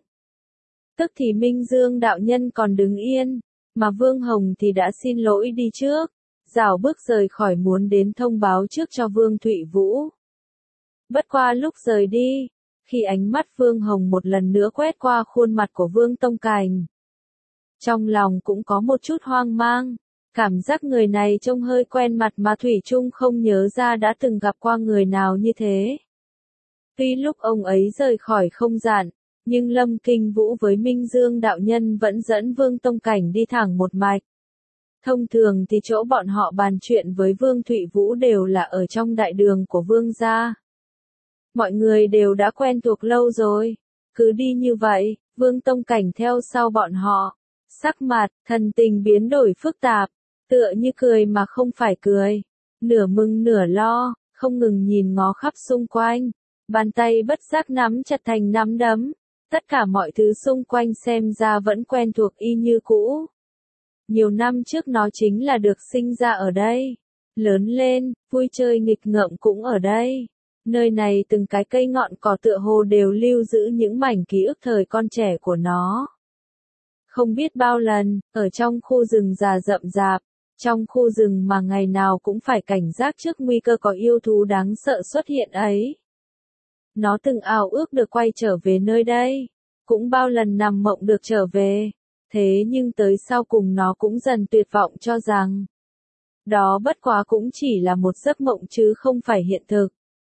Tức thì Minh Dương đạo nhân còn đứng yên, mà Vương Hồng thì đã xin lỗi đi trước, rảo bước rời khỏi muốn đến thông báo trước cho Vương Thụy Vũ. Bất qua lúc rời đi, khi ánh mắt Vương Hồng một lần nữa quét qua khuôn mặt của Vương Tông Cảnh, trong lòng cũng có một chút hoang mang, cảm giác người này trông hơi quen mặt mà Thủy Chung không nhớ ra đã từng gặp qua người nào như thế. Tuy lúc ông ấy rời khỏi không gian, nhưng Lâm Kinh Vũ với Minh Dương đạo nhân vẫn dẫn Vương Tông Cảnh đi thẳng một mạch. Thông thường thì chỗ bọn họ bàn chuyện với Vương Thụy Vũ đều là ở trong đại đường của Vương gia. Mọi người đều đã quen thuộc lâu rồi, cứ đi như vậy, Vương Tông Cảnh theo sau bọn họ, sắc mặt, thần tình biến đổi phức tạp, tựa như cười mà không phải cười, nửa mừng nửa lo, không ngừng nhìn ngó khắp xung quanh, bàn tay bất giác nắm chặt thành nắm đấm, tất cả mọi thứ xung quanh xem ra vẫn quen thuộc y như cũ. Nhiều năm trước nó chính là được sinh ra ở đây, lớn lên, vui chơi nghịch ngợm cũng ở đây. Nơi này từng cái cây ngọn cỏ tựa hồ đều lưu giữ những mảnh ký ức thời con trẻ của nó. Không biết bao lần, ở trong khu rừng già rậm rạp, trong khu rừng mà ngày nào cũng phải cảnh giác trước nguy cơ có yêu thú đáng sợ xuất hiện ấy. Nó từng ao ước được quay trở về nơi đây, cũng bao lần nằm mộng được trở về, thế nhưng tới sau cùng nó cũng dần tuyệt vọng cho rằng đó bất quá cũng chỉ là một giấc mộng chứ không phải hiện thực.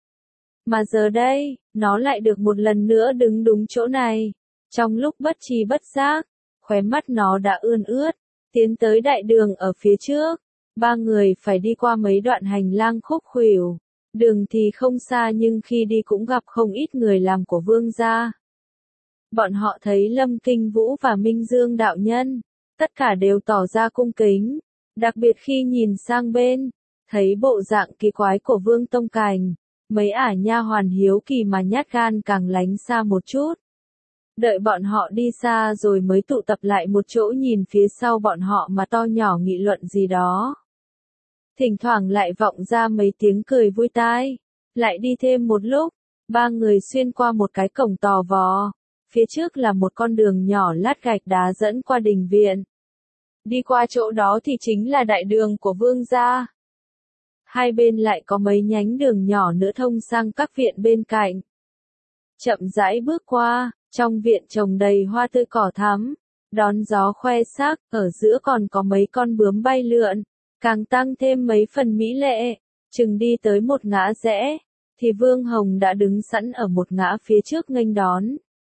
Mà giờ đây, nó lại được một lần nữa đứng đúng chỗ này. Trong lúc bất tri bất giác, khóe mắt nó đã ươn ướt, tiến tới đại đường ở phía trước. Ba người phải đi qua mấy đoạn hành lang khúc khuỷu. Đường thì không xa nhưng khi đi cũng gặp không ít người làm của Vương gia. Bọn họ thấy Lâm Kinh Vũ và Minh Dương đạo nhân, tất cả đều tỏ ra cung kính, đặc biệt khi nhìn sang bên, thấy bộ dạng kỳ quái của Vương Tông Cảnh, mấy ả nha hoàn hiếu kỳ mà nhát gan càng lánh xa một chút. Đợi bọn họ đi xa rồi mới tụ tập lại một chỗ nhìn phía sau bọn họ mà to nhỏ nghị luận gì đó. Thỉnh thoảng lại vọng ra mấy tiếng cười vui tai. Lại đi thêm một lúc, ba người xuyên qua một cái cổng tò vò. Phía trước là một con đường nhỏ lát gạch đá dẫn qua đình viện. Đi qua chỗ đó thì chính là đại đường của vương gia. Hai bên lại có mấy nhánh đường nhỏ nữa thông sang các viện bên cạnh. Chậm rãi bước qua, trong viện trồng đầy hoa tươi cỏ thắm, đón gió khoe sắc, ở giữa còn có mấy con bướm bay lượn, càng tăng thêm mấy phần mỹ lệ. Chừng đi tới một ngã rẽ, thì Vương Hồng đã đứng sẵn ở một ngã phía trước nghênh đón.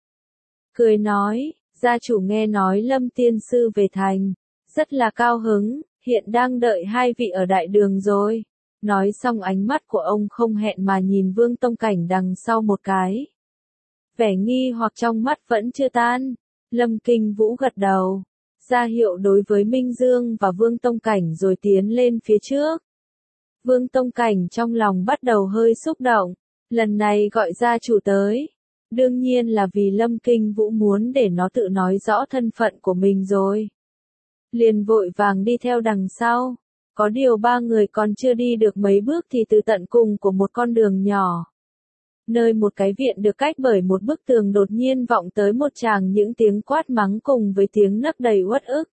Cười nói, gia chủ nghe nói Lâm tiên sư về thành, rất là cao hứng, hiện đang đợi hai vị ở đại đường rồi. Nói xong ánh mắt của ông không hẹn mà nhìn Vương Tông Cảnh đằng sau một cái. Vẻ nghi hoặc trong mắt vẫn chưa tan. Lâm Kinh Vũ gật đầu, ra hiệu đối với Minh Dương và Vương Tông Cảnh rồi tiến lên phía trước. Vương Tông Cảnh trong lòng bắt đầu hơi xúc động, lần này gọi gia chủ tới. Đương nhiên là vì Lâm Kinh Vũ muốn để nó tự nói rõ thân phận của mình rồi. Liền vội vàng đi theo đằng sau. Có điều ba người còn chưa đi được mấy bước thì từ tận cùng của một con đường nhỏ, nơi một cái viện được cách bởi một bức tường đột nhiên vọng tới một tràng những tiếng quát mắng cùng với tiếng nấc đầy uất ức.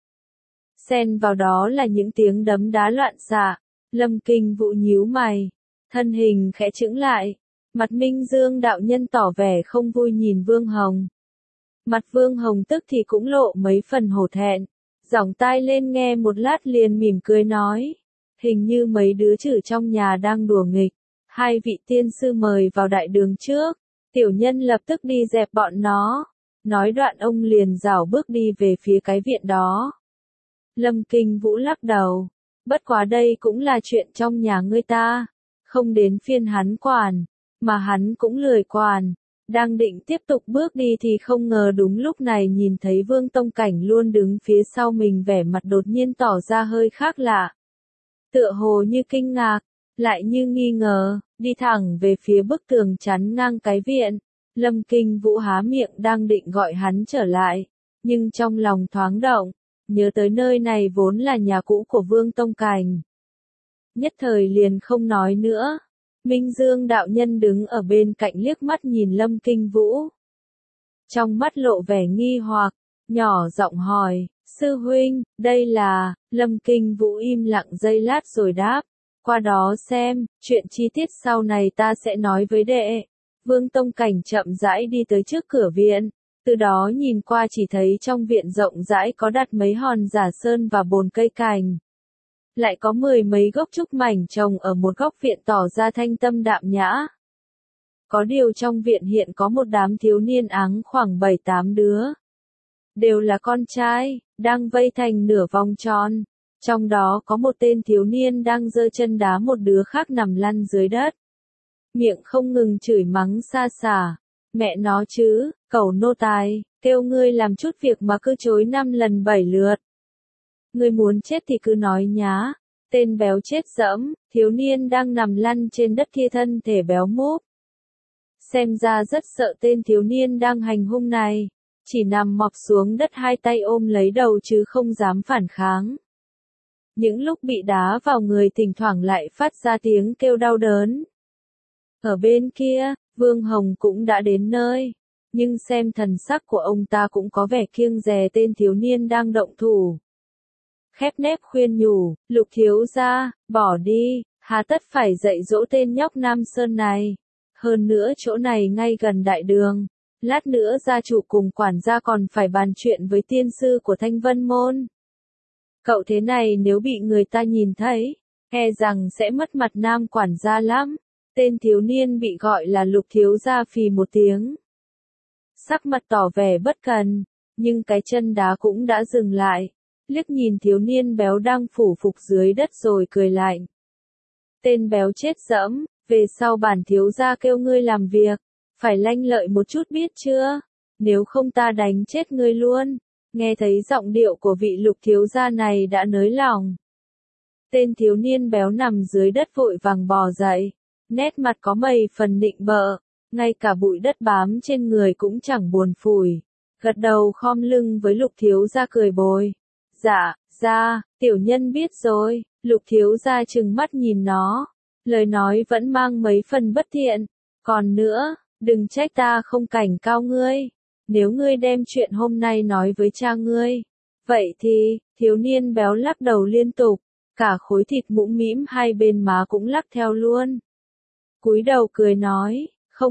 Xen vào đó là những tiếng đấm đá loạn xạ. Lâm Kinh Vũ nhíu mày, thân hình khẽ chững lại. Mặt Minh Dương đạo nhân tỏ vẻ không vui nhìn Vương Hồng. Mặt Vương Hồng tức thì cũng lộ mấy phần hổ thẹn. Giỏng tai lên nghe một lát liền mỉm cười nói. Hình như mấy đứa chữ trong nhà đang đùa nghịch. Hai vị tiên sư mời vào đại đường trước. Tiểu nhân lập tức đi dẹp bọn nó. Nói đoạn ông liền rảo bước đi về phía cái viện đó. Lâm Kinh Vũ lắc đầu. Bất quá đây cũng là chuyện trong nhà ngươi ta. Không đến phiên hắn quản. Mà hắn cũng lười quản. Đang định tiếp tục bước đi thì không ngờ đúng lúc này nhìn thấy Vương Tông Cảnh luôn đứng phía sau mình, vẻ mặt đột nhiên tỏ ra hơi khác lạ. Tựa hồ như kinh ngạc, lại như nghi ngờ, đi thẳng về phía bức tường chắn ngang cái viện. Lâm Kinh Vũ há miệng đang định gọi hắn trở lại, nhưng trong lòng thoáng động, nhớ tới nơi này vốn là nhà cũ của Vương Tông Cảnh. Nhất thời liền không nói nữa. Minh Dương đạo nhân đứng ở bên cạnh liếc mắt nhìn Lâm Kinh Vũ. Trong mắt lộ vẻ nghi hoặc, nhỏ giọng hỏi, sư huynh, đây là, Lâm Kinh Vũ im lặng giây lát rồi đáp, qua đó xem, chuyện chi tiết sau này ta sẽ nói với đệ. Vương Tông Cảnh chậm rãi đi tới trước cửa viện, từ đó nhìn qua chỉ thấy trong viện rộng rãi có đặt mấy hòn giả sơn và bồn cây cành. Lại có 10 mấy gốc trúc mảnh trồng ở một góc viện tỏ ra thanh tâm đạm nhã. Có điều trong viện hiện có một đám thiếu niên áng khoảng 7-8 đứa. Đều là con trai, đang vây thành nửa vòng tròn. Trong đó có một tên thiếu niên đang giơ chân đá một đứa khác nằm lăn dưới đất. Miệng không ngừng chửi mắng xa xả. Mẹ nó chứ, cẩu nô tài, kêu ngươi làm chút việc mà cứ chối 5 lần 7 lượt. Ngươi muốn chết thì cứ nói nhá. Tên béo chết dẫm, thiếu niên đang nằm lăn trên đất kia thân thể béo múp. Xem ra rất sợ tên thiếu niên đang hành hung này. Chỉ nằm mọp xuống đất hai tay ôm lấy đầu chứ không dám phản kháng. Những lúc bị đá vào người thỉnh thoảng lại phát ra tiếng kêu đau đớn. Ở bên kia, Vương Hồng cũng đã đến nơi. Nhưng xem thần sắc của ông ta cũng có vẻ kiêng dè tên thiếu niên đang động thủ. Khép nép khuyên nhủ, Lục thiếu gia, bỏ đi, hà tất phải dạy dỗ tên nhóc Nam Sơn này. Hơn nữa chỗ này ngay gần đại đường, lát nữa gia chủ cùng quản gia còn phải bàn chuyện với tiên sư của Thanh Vân Môn. Cậu thế này nếu bị người ta nhìn thấy, e rằng sẽ mất mặt Nam quản gia lắm. Tên thiếu niên bị gọi là Lục thiếu gia phì một tiếng. Sắc mặt tỏ vẻ bất cần, nhưng cái chân đá cũng đã dừng lại. Liếc nhìn thiếu niên béo đang phủ phục dưới đất rồi cười lạnh. Tên béo chết dẫm, về sau bản thiếu gia kêu ngươi làm việc, phải lanh lợi một chút biết chưa? Nếu không ta đánh chết ngươi luôn. Nghe thấy giọng điệu của vị Lục thiếu gia này đã nới lòng. Tên thiếu niên béo nằm dưới đất vội vàng bò dậy, nét mặt có mấy phần nịnh bợ, ngay cả bụi đất bám trên người cũng chẳng buồn phủi. Gật đầu khom lưng với Lục thiếu gia cười bồi. Dạ, tiểu nhân biết rồi. Lục thiếu gia trừng mắt nhìn nó, lời nói vẫn mang mấy phần bất thiện. Còn nữa, đừng trách ta không cảnh cáo ngươi. Nếu ngươi đem chuyện hôm nay nói với cha ngươi, Vậy thì, thiếu niên béo lắc đầu liên tục, cả khối thịt mũm mĩm hai bên má cũng lắc theo luôn. Cúi đầu cười nói,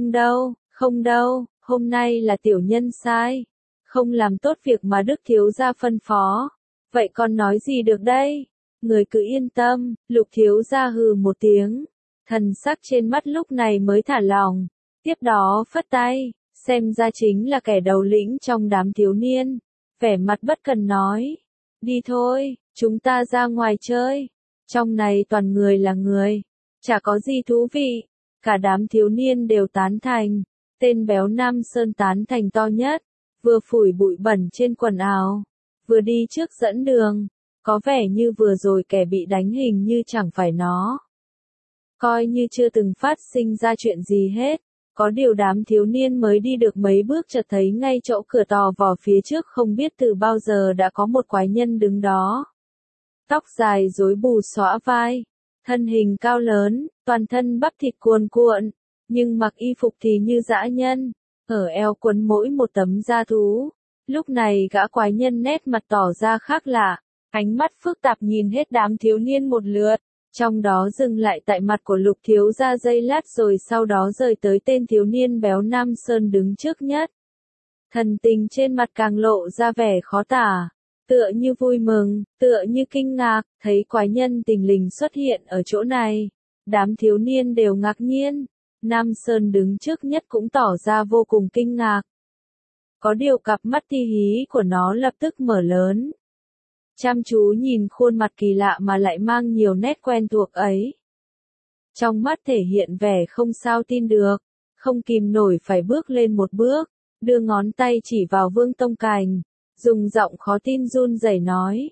không đâu, hôm nay là tiểu nhân sai, không làm tốt việc mà Đức thiếu gia phân phó. Vậy con nói gì được đây? Người cứ yên tâm, Lục thiếu gia hừ một tiếng, thần sắc trên mắt lúc này mới thả lỏng, tiếp đó phất tay, xem ra chính là kẻ đầu lĩnh trong đám thiếu niên, vẻ mặt bất cần nói, đi thôi, chúng ta ra ngoài chơi, trong này toàn người là người, chả có gì thú vị, cả đám thiếu niên đều tán thành, tên béo Nam Sơn tán thành to nhất, vừa phủi bụi bẩn trên quần áo, vừa đi trước dẫn đường, có vẻ như vừa rồi kẻ bị đánh hình như chẳng phải nó. Coi như chưa từng phát sinh ra chuyện gì hết, có điều đám thiếu niên mới đi được mấy bước chợt thấy ngay chỗ cửa tò vò phía trước không biết từ bao giờ đã có một quái nhân đứng đó. Tóc dài rối bù xõa vai, thân hình cao lớn, toàn thân bắp thịt cuồn cuộn, nhưng mặc y phục thì như dã nhân, ở eo quấn mỗi một tấm da thú. Lúc này gã quái nhân nét mặt tỏ ra khác lạ, ánh mắt phức tạp nhìn hết đám thiếu niên một lượt, trong đó dừng lại tại mặt của Lục thiếu gia giây lát rồi sau đó rời tới tên thiếu niên béo Nam Sơn đứng trước nhất. Thần tình trên mặt càng lộ ra vẻ khó tả, tựa như vui mừng, tựa như kinh ngạc, thấy quái nhân tình lình xuất hiện ở chỗ này. Đám thiếu niên đều ngạc nhiên, Nam Sơn đứng trước nhất cũng tỏ ra vô cùng kinh ngạc. Có điều cặp mắt ti hí của nó lập tức mở lớn. Chăm chú nhìn khuôn mặt kỳ lạ mà lại mang nhiều nét quen thuộc ấy. Trong mắt thể hiện vẻ không sao tin được, không kìm nổi phải bước lên một bước, đưa ngón tay chỉ vào Vương Tông Cành, dùng giọng khó tin run rẩy nói.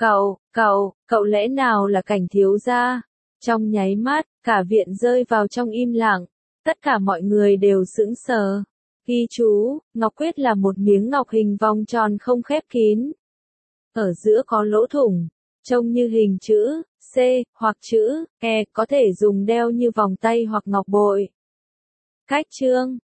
Cậu lẽ nào là Cảnh thiếu gia? Trong nháy mắt, cả viện rơi vào trong im lặng, tất cả mọi người đều sững sờ. Ghi chú, ngọc quyết là một miếng ngọc hình vòng tròn không khép kín. Ở giữa có lỗ thủng, trông như hình chữ C hoặc chữ E, có thể dùng đeo như vòng tay hoặc ngọc bội. Cách chương